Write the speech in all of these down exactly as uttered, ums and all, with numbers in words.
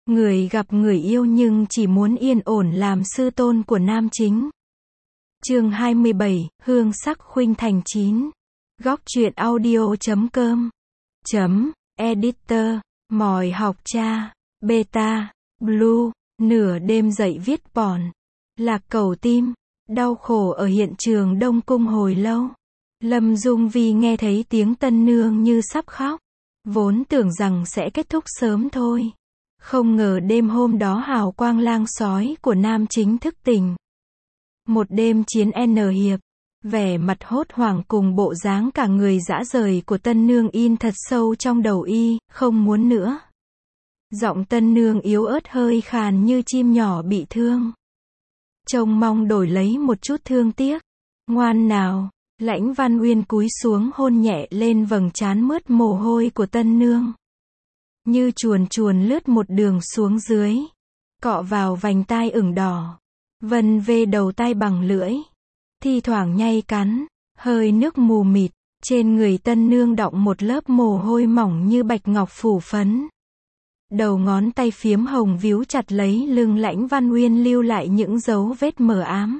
Người gặp người yêu nhưng chỉ muốn yên ổn làm sư tôn của nam chính. Chương hai mươi bảy, Hương sắc khuynh thành chín. Góc truyện audio chấm com. Chấm, editor, mỏi học cha, beta, blue, nửa đêm dậy viết bòn. Lạc cầu tim, đau khổ ở hiện trường Đông Cung hồi lâu. Lâm Dung Vi nghe thấy tiếng tân nương như sắp khóc. Vốn tưởng rằng sẽ kết thúc sớm thôi. Không ngờ đêm hôm đó hào quang lang sói của nam chính thức tỉnh. Một đêm chiến N hiệp. Vẻ mặt hốt hoảng cùng bộ dáng cả người dã rời của tân nương in thật sâu trong đầu y, không muốn nữa. Giọng tân nương yếu ớt hơi khàn như chim nhỏ bị thương. Trông mong đổi lấy một chút thương tiếc. Ngoan nào, Lãnh Văn Uyên cúi xuống hôn nhẹ lên vầng trán mướt mồ hôi của tân nương. Như chuồn chuồn lướt một đường xuống dưới. Cọ vào vành tai ửng đỏ. Vân vê đầu tai bằng lưỡi. Thi thoảng nhay cắn. Hơi nước mù mịt. Trên người tân nương đọng một lớp mồ hôi mỏng như bạch ngọc phủ phấn. Đầu ngón tay phiếm hồng víu chặt lấy lưng Lãnh Văn Uyên lưu lại những dấu vết mờ ám.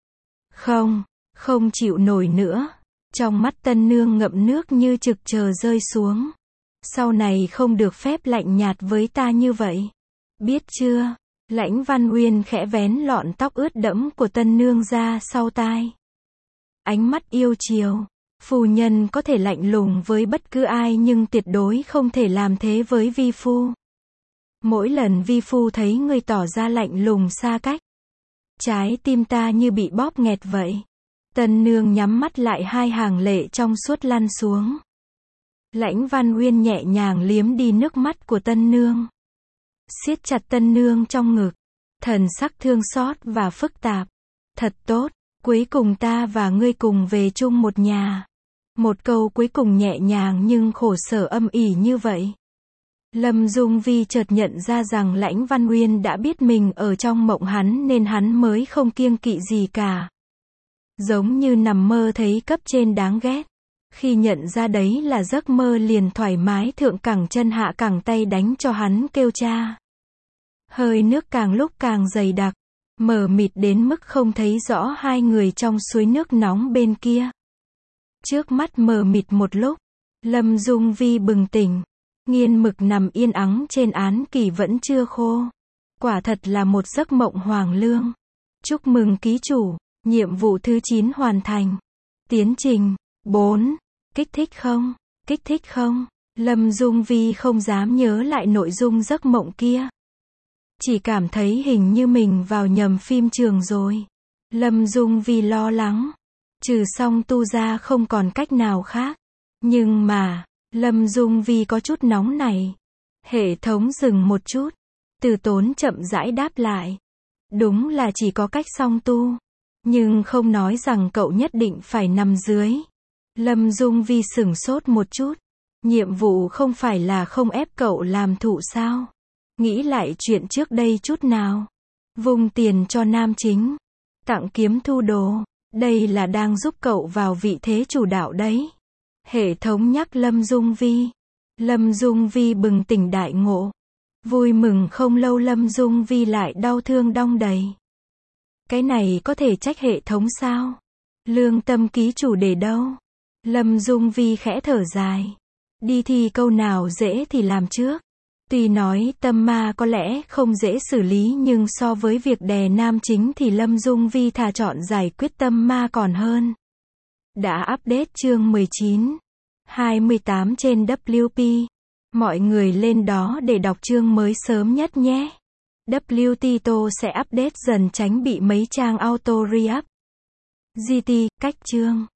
Không, không chịu nổi nữa. Trong mắt tân nương ngậm nước như trực chờ rơi xuống. Sau này không được phép lạnh nhạt với ta như vậy. Biết chưa? Lãnh Văn Uyên khẽ vén lọn tóc ướt đẫm của tân nương ra sau tai. Ánh mắt yêu chiều. Phu nhân có thể lạnh lùng với bất cứ ai nhưng tuyệt đối không thể làm thế với vi phu. Mỗi lần vi phu thấy người tỏ ra lạnh lùng xa cách. Trái tim ta như bị bóp nghẹt vậy. Tân nương nhắm mắt lại, hai hàng lệ trong suốt lăn xuống. Lãnh Văn Uyên nhẹ nhàng liếm đi nước mắt của tân nương. Siết chặt tân nương trong ngực. Thần sắc thương xót và phức tạp. Thật tốt, cuối cùng ta và ngươi cùng về chung một nhà. Một câu cuối cùng nhẹ nhàng nhưng khổ sở âm ỉ như vậy. Lâm Dung Vi chợt nhận ra rằng Lãnh Văn Uyên đã biết mình ở trong mộng hắn nên hắn mới không kiêng kỵ gì cả. Giống như nằm mơ thấy cấp trên đáng ghét. Khi nhận ra đấy là giấc mơ liền thoải mái thượng cẳng chân hạ cẳng tay đánh cho hắn kêu cha. Hơi nước càng lúc càng dày đặc, mờ mịt đến mức không thấy rõ hai người trong suối nước nóng bên kia. Trước mắt mờ mịt một lúc, Lâm Dung Vi bừng tỉnh. Nghiên mực nằm yên ắng trên án kỷ vẫn chưa khô. Quả thật là một giấc mộng hoàng lương. Chúc mừng ký chủ, nhiệm vụ thứ chín hoàn thành. Tiến trình bốn. Kích thích không? Kích thích không? Lâm Dung Vi không dám nhớ lại nội dung giấc mộng kia. Chỉ cảm thấy hình như mình vào nhầm phim trường rồi. Lâm Dung Vi lo lắng. Trừ song tu ra không còn cách nào khác. Nhưng mà, Lâm Dung Vi có chút nóng này. Hệ thống dừng một chút. Từ Tốn chậm rãi đáp lại. Đúng là chỉ có cách song tu. Nhưng không nói rằng cậu nhất định phải nằm dưới. Lâm Dung Vi sửng sốt một chút. Nhiệm vụ không phải là không ép cậu làm thụ sao? Nghĩ lại chuyện trước đây chút nào. Vung tiền cho nam chính. Tặng kiếm thu đồ. Đây là đang giúp cậu vào vị thế chủ đạo đấy. Hệ thống nhắc Lâm Dung Vi. Lâm Dung Vi bừng tỉnh đại ngộ. Vui mừng không lâu Lâm Dung Vi lại đau thương đong đầy. Cái này có thể trách hệ thống sao? Lương tâm ký chủ để đâu? Lâm Dung Vi khẽ thở dài. Đi thi câu nào dễ thì làm trước. Tuy nói tâm ma có lẽ không dễ xử lý nhưng so với việc đè nam chính thì Lâm Dung Vi thà chọn giải quyết tâm ma còn hơn. Đã update chương mười chín, hai mươi tám trên W P. Mọi người lên đó để đọc chương mới sớm nhất nhé. W T T O sẽ update dần tránh bị mấy trang auto re-up. giê tê, cách chương.